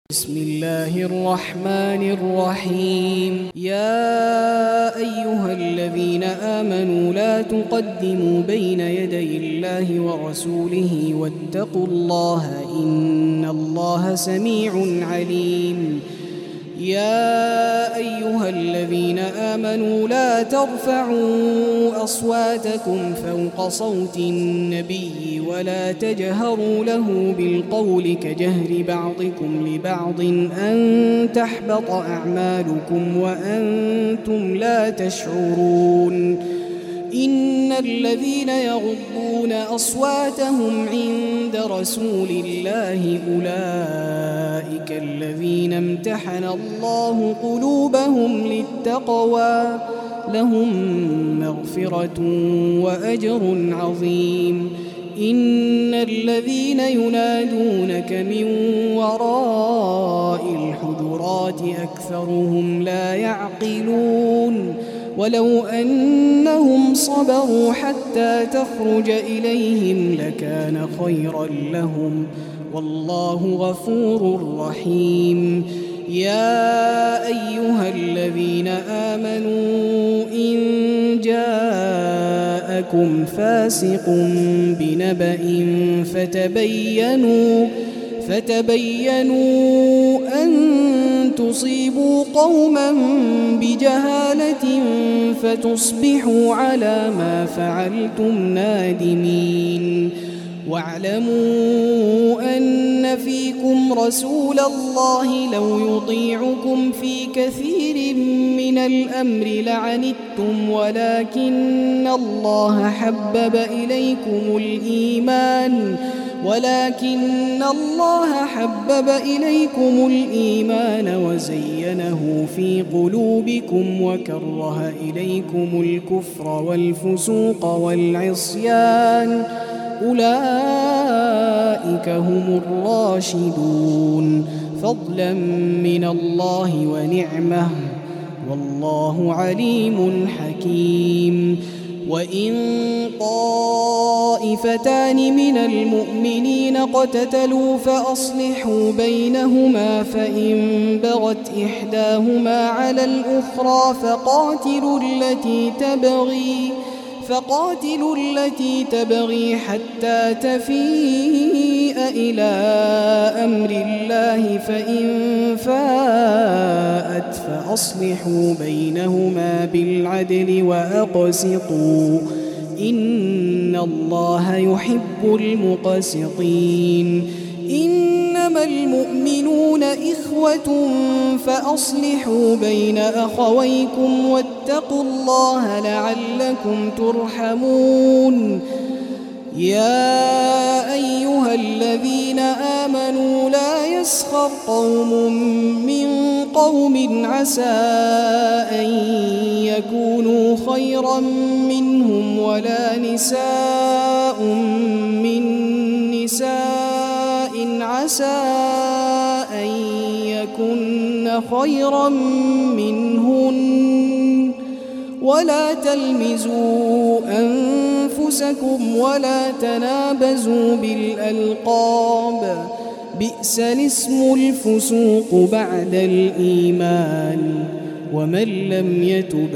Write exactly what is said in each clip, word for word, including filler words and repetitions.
بسم الله الرحمن الرحيم. يا أيها الذين آمنوا لا تقدموا بين يدي الله ورسوله واتقوا الله إن الله سميع عليم. يا أيها الذين آمنوا لا ترفعوا أصواتكم فوق صوت النبي ولا تجهروا له بالقول كجهر بعضكم لبعض أن تحبط أعمالكم وأنتم لا تشعرون. إن الذين يغضون أصواتهم عند رسول الله أولئك الذين امتحن الله قلوبهم للتقوى لهم مغفرة وأجر عظيم. إن الذين ينادونك من وراء الحجرات أكثرهم لا يعقلون. ولو أنهم صبروا حتى تخرج إليهم لكان خيرا لهم والله غفور رحيم. يا أيها الذين آمنوا إن جاءكم فاسق بنبأ فتبينوا فتبينوا أن تصيبوا قوما بجهالة فتصبحوا على ما فعلتم نادمين. واعلموا أن فيكم رسول الله لو يطيعكم في كثير من الأمر لعنتم ولكن الله حبب إليكم الإيمان ولكن الله حبب إليكم الإيمان وزينه في قلوبكم وكره إليكم الكفر والفسوق والعصيان أولئك هم الراشدون فضلا من الله ونعمة والله عليم حكيم. وإن طائفتان من المؤمنين اقتتلوا فأصلحوا بينهما فإن بغت إحداهما على الأخرى فقاتلوا التي تبغي فقاتلوا التي تبغي حتى تفيء إلى أمر الله فإن فاءت فأصلحوا بينهما بالعدل وأقسطوا إن الله يحب المقسطين. إنما المؤمنون إخوة فأصلحوا بين أخويكم واتقوا الله لعلكم ترحمون. يا أيها الذين آمنوا لا يسخر قوم من قوم عسى أن يكونوا خيرا منهم ولا نساء من نساء عسى أن يكن خيرا منهن ولا تلمزوا أنفسكم ولا تنابزوا بالألقاب بئس الاسم الفسوق بعد الإيمان ومن لم يتب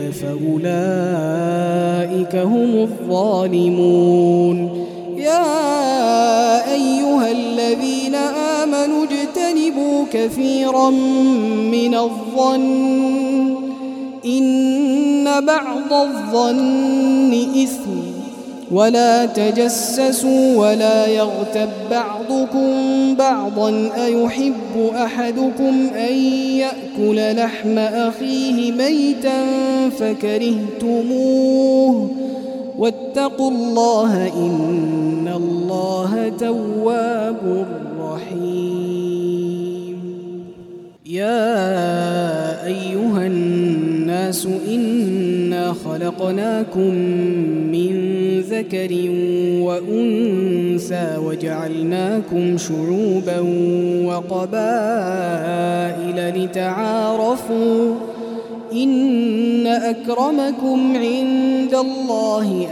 فأولئك هم الظالمون. يا أيها الذين آمنوا اجتنبوا كثيرا من الظن إن بعض الظن إثم ولا تجسسوا ولا يغتب بعضكم بعضا أيحب أحدكم أن يأكل لحم أخيه ميتا فكرهتموه واتقوا الله إن الله تواب رحيم. يا أيها الناس إنا خلقناكم من ذكر وأنثى وجعلناكم شعوبا وقبائل لتعارفوا إن أكرمكم عند الله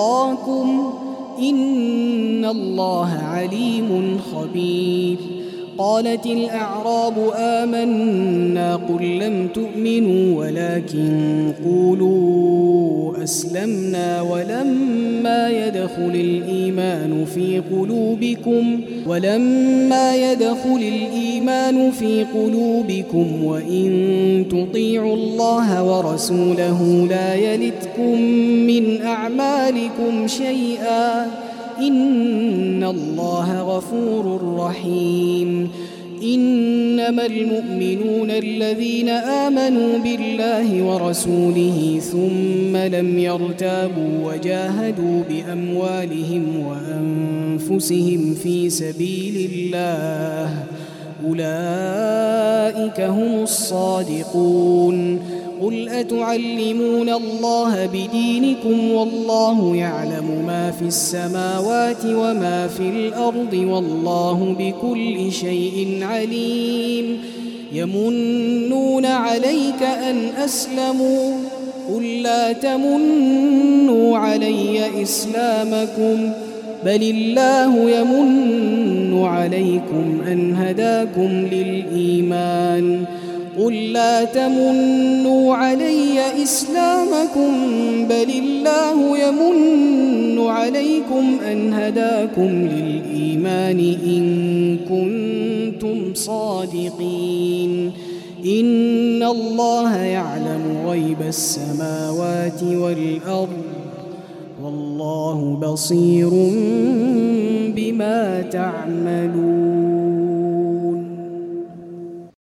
أتقاكم إن الله عليم خبير. قالت الأعراب آمنا قل لم تؤمنوا ولكن قولوا أسلمنا ولما يدخل الإيمان في قلوبكم ولما يدخل الإيمان في قلوبكم وإن تطيعوا الله ورسوله لا يلتكم من أعمالكم شيئا إن الله غفور رحيم إنما المؤمنون الذين آمنوا بالله ورسوله ثم لم يرتابوا وجاهدوا بأموالهم وأنفسهم في سبيل الله أولئك هم الصادقون قل أتعلمون الله بدينكم والله يعلم ما في السماوات وما في الأرض والله بكل شيء عليم يمنون عليك أن أسلموا قل لا تمنوا علي إسلامكم بل الله يمن عليكم أن هداكم للإيمان قل لا تمنوا علي إسلامكم بل الله يمن عليكم أن هداكم للإيمان إن كنتم صادقين إن الله يعلم غيب السماوات والأرض والله بصير بما تعملون